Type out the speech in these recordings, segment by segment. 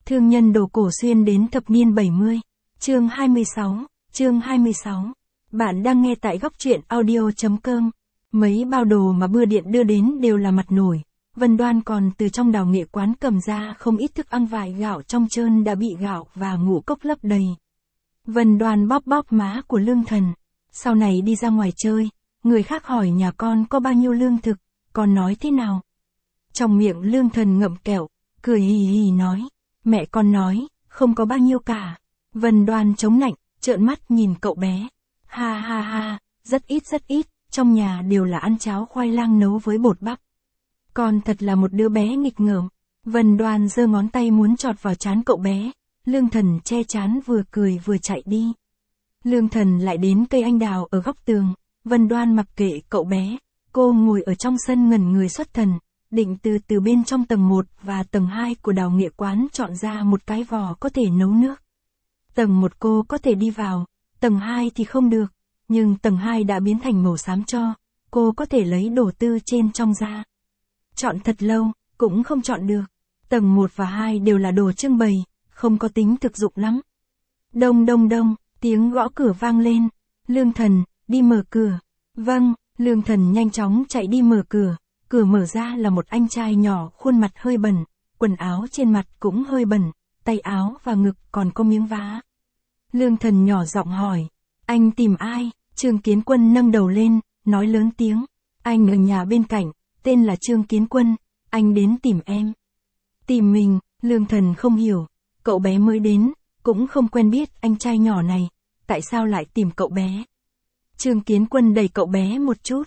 Thương nhân đồ cổ xuyên đến thập niên 70. Chương 26. Bạn đang nghe tại góc truyện audio.com. Mấy bao đồ mà bưu điện đưa đến đều là mặt nổi. Vân Đoan còn từ trong đào nghệ quán cầm ra không ít thức ăn vải gạo trong trơn đã bị gạo và ngũ cốc lấp đầy. Vân Đoan bóp bóp má của Lương Thần. Sau này đi ra ngoài chơi, người khác hỏi nhà con có bao nhiêu lương thực, con nói thế nào? Trong miệng Lương Thần ngậm kẹo, cười hì hì nói, mẹ con nói, không có bao nhiêu cả. Vân Đoan chống nạnh, trợn mắt nhìn cậu bé. Ha ha ha, rất ít, trong nhà đều là ăn cháo khoai lang nấu với bột bắp. Con thật là một đứa bé nghịch ngợm. Vân Đoan giơ ngón tay muốn chọt vào trán cậu bé, Lương Thần che trán vừa cười vừa chạy đi. Lương Thần lại đến cây anh đào ở góc tường, Vân Đoan mặc kệ cậu bé, cô ngồi ở trong sân ngẩn người xuất thần, định từ bên trong tầng 1 và tầng 2 của đào nghệ quán chọn ra một cái vò có thể nấu nước. Tầng 1 cô có thể đi vào, tầng 2 thì không được, nhưng tầng 2 đã biến thành màu xám cho, cô có thể lấy đồ tư trên trong ra. Chọn thật lâu, cũng không chọn được. Tầng 1 và 2 đều là đồ trưng bày, không có tính thực dụng lắm. Đông, tiếng gõ cửa vang lên. Lương Thần, đi mở cửa. Vâng, Lương Thần nhanh chóng chạy đi mở cửa. Cửa mở ra là một anh trai nhỏ, khuôn mặt hơi bẩn, quần áo trên mặt cũng hơi bẩn, tay áo và ngực còn có miếng vá. Lương Thần nhỏ giọng hỏi, anh tìm ai? Trương Kiến Quân nâng đầu lên, nói lớn tiếng, anh ở nhà bên cạnh, tên là Trương Kiến Quân, anh đến tìm em. Tìm mình, Lương Thần không hiểu, cậu bé mới đến, cũng không quen biết anh trai nhỏ này, tại sao lại tìm cậu bé? Trương Kiến Quân đẩy cậu bé một chút,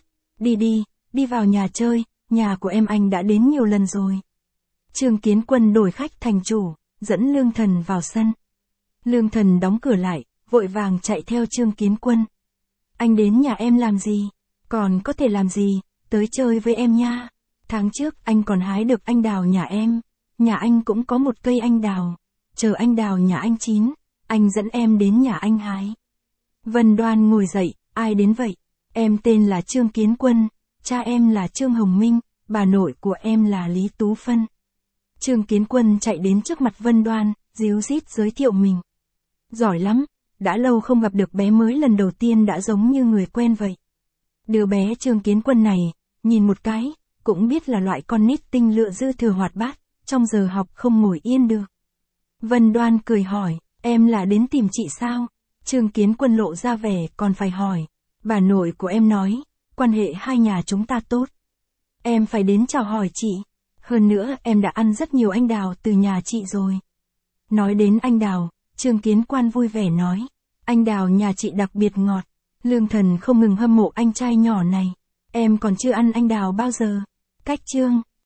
đi vào nhà chơi, nhà của em anh đã đến nhiều lần rồi. Trương Kiến Quân đổi khách thành chủ, dẫn Lương Thần vào sân. Lương Thần đóng cửa lại, vội vàng chạy theo Trương Kiến Quân. Anh đến nhà em làm gì? Còn có thể làm gì? Tới chơi với em nha. Tháng trước anh còn hái được anh đào nhà em. Nhà anh cũng có một cây anh đào. Chờ anh đào nhà anh chín, anh dẫn em đến nhà anh hái. Vân Đoan ngồi dậy, ai đến vậy? Em tên là Trương Kiến Quân, cha em là Trương Hồng Minh, bà nội của em là Lý Tú Phân. Trương Kiến Quân chạy đến trước mặt Vân Đoan, díu dít giới thiệu mình. Giỏi lắm, đã lâu không gặp được bé mới lần đầu tiên đã giống như người quen vậy. Đứa bé Trương Kiến Quân này, nhìn một cái, cũng biết là loại con nít tinh lựa dư thừa hoạt bát, trong giờ học không ngồi yên được. Vân Đoan cười hỏi, em là đến tìm chị sao? Trương Kiến Quân lộ ra vẻ còn phải hỏi. Bà nội của em nói, quan hệ hai nhà chúng ta tốt. Em phải đến chào hỏi chị. Hơn nữa em đã ăn rất nhiều anh đào từ nhà chị rồi. Nói đến anh đào, Trương Kiến Quân vui vẻ nói, anh đào nhà chị đặc biệt ngọt. Lương Thần không ngừng hâm mộ anh trai nhỏ này. Em còn chưa ăn anh đào bao giờ. Cách Trương